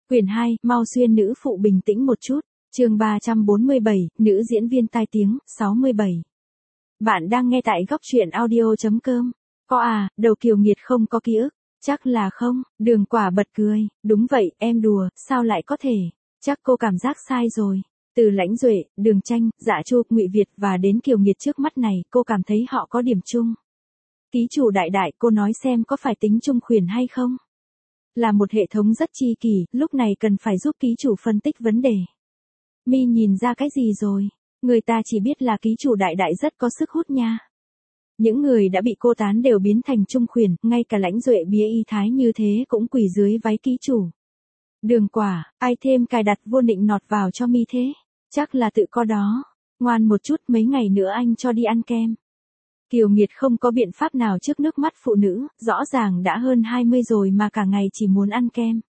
Quyển 2, mau xuyên nữ phụ bình tĩnh một chút. Chương 347, nữ diễn viên tai tiếng, 67. Bạn đang nghe tại góc truyện audio.com. Có à, đầu Kiều Nghiệt không có ký ức. Chắc là không, Đường Quả bật cười. Đúng vậy, em đùa, sao lại có thể. Chắc cô cảm giác sai rồi. Từ Lãnh Duệ, Đường Tranh, Dạ Chu, Ngụy Việt và đến Kiều Nghiệt trước mắt này, cô cảm thấy họ có điểm chung. Ký chủ đại đại, cô nói xem có phải tính chung khuyển hay không? Là một hệ thống rất chi kỷ, lúc này cần phải giúp ký chủ phân tích vấn đề. Mi nhìn ra cái gì rồi? Người ta chỉ biết là ký chủ đại đại rất có sức hút nha. Những người đã bị cô tán đều biến thành chung khuyển, ngay cả Lãnh Duệ bía y thái như thế cũng quỳ dưới váy ký chủ. Đường Quả, ai thêm cài đặt vô nịnh nọt vào cho Mi thế? Chắc là tự có đó. Ngoan một chút, mấy ngày nữa anh cho đi ăn kem. Kiều Nghiệt không có biện pháp nào trước nước mắt phụ nữ, rõ ràng đã hơn 20 rồi mà cả ngày chỉ muốn ăn kem.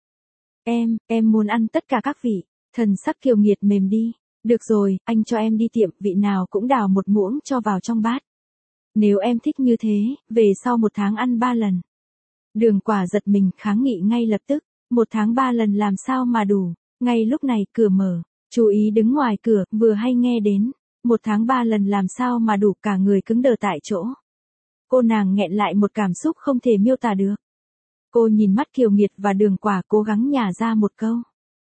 Em muốn ăn tất cả các vị. Thần sắc Kiều Nghiệt mềm đi. Được rồi, anh cho em đi tiệm, vị nào cũng đào một muỗng cho vào trong bát. Nếu em thích như thế, về sau 1 tháng ăn 3 lần. Đường Quả giật mình, kháng nghị ngay lập tức. 1 tháng 3 lần làm sao mà đủ. Ngay lúc này cửa mở. Chú ý đứng ngoài cửa, vừa hay nghe đến. 1 tháng 3 lần làm sao mà đủ, cả người cứng đờ tại chỗ. Cô nàng nghẹn lại một cảm xúc không thể miêu tả được. Cô nhìn mắt Kiều Nghiệt và Đường Quả cố gắng nhả ra một câu.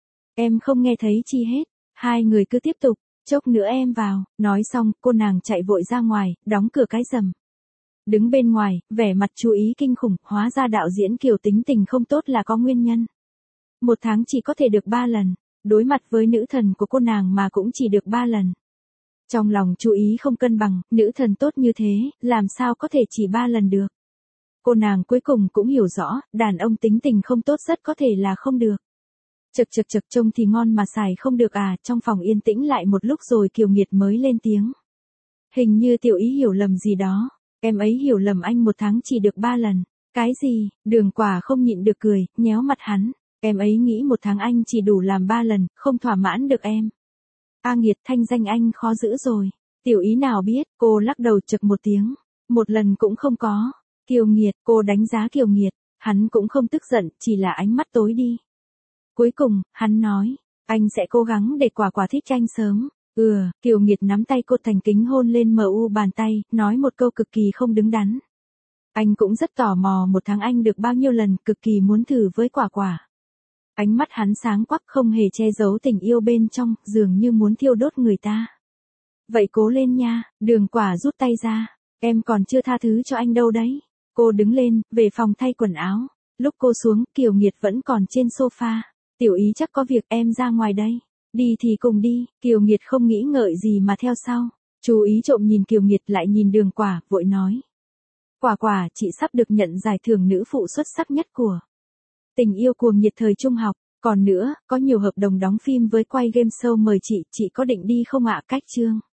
Em không nghe thấy chi hết. Hai người cứ tiếp tục, chốc nữa em vào. Nói xong, cô nàng chạy vội ra ngoài, đóng cửa cái rầm. Đứng bên ngoài, vẻ mặt chú ý kinh khủng, hóa ra đạo diễn Kiều tính tình không tốt là có nguyên nhân. 1 tháng chỉ có thể được 3 lần. Đối mặt với nữ thần của cô nàng mà cũng chỉ được 3 lần. Trong lòng chú ý không cân bằng, nữ thần tốt như thế, làm sao có thể chỉ 3 lần được. Cô nàng cuối cùng cũng hiểu rõ, đàn ông tính tình không tốt rất có thể là không được. Chực trông thì ngon mà xài không được à. Trong phòng yên tĩnh lại một lúc rồi Kiều Nghiệt mới lên tiếng. Hình như tiểu ý hiểu lầm gì đó. Em ấy hiểu lầm anh 1 tháng chỉ được 3 lần. Cái gì? Đường Quả không nhịn được cười, nhéo mặt hắn. Em ấy nghĩ 1 tháng anh chỉ đủ làm 3 lần, không thỏa mãn được em. A Nghiệt, thanh danh anh khó giữ rồi. Tiểu ý nào biết, cô lắc đầu chực một tiếng. 1 lần cũng không có. Kiều Nghiệt, cô đánh giá Kiều Nghiệt. Hắn cũng không tức giận, chỉ là ánh mắt tối đi. Cuối cùng, hắn nói, anh sẽ cố gắng để Quả thích anh sớm. Kiều Nghiệt nắm tay cô thành kính hôn lên mu bàn tay, nói một câu cực kỳ không đứng đắn. Anh cũng rất tò mò 1 tháng anh được bao nhiêu lần, cực kỳ muốn thử với Quả. Ánh mắt hắn sáng quắc không hề che giấu tình yêu bên trong, dường như muốn thiêu đốt người ta. Vậy cố lên nha. Đường Quả rút tay ra. Em còn chưa tha thứ cho anh đâu đấy. Cô đứng lên, về phòng thay quần áo. Lúc cô xuống, Kiều Nghiệt vẫn còn trên sofa. Tiểu ý chắc có việc, em ra ngoài đây. Đi thì cùng đi. Kiều Nghiệt không nghĩ ngợi gì mà theo sau. Chú ý trộm nhìn Kiều Nghiệt lại nhìn Đường Quả, vội nói. Quả, chị sắp được nhận giải thưởng nữ phụ xuất sắc nhất của Tình yêu cuồng nhiệt thời trung học. Còn nữa, có nhiều hợp đồng đóng phim với quay game show mời chị có định đi không ạ? Cách chương.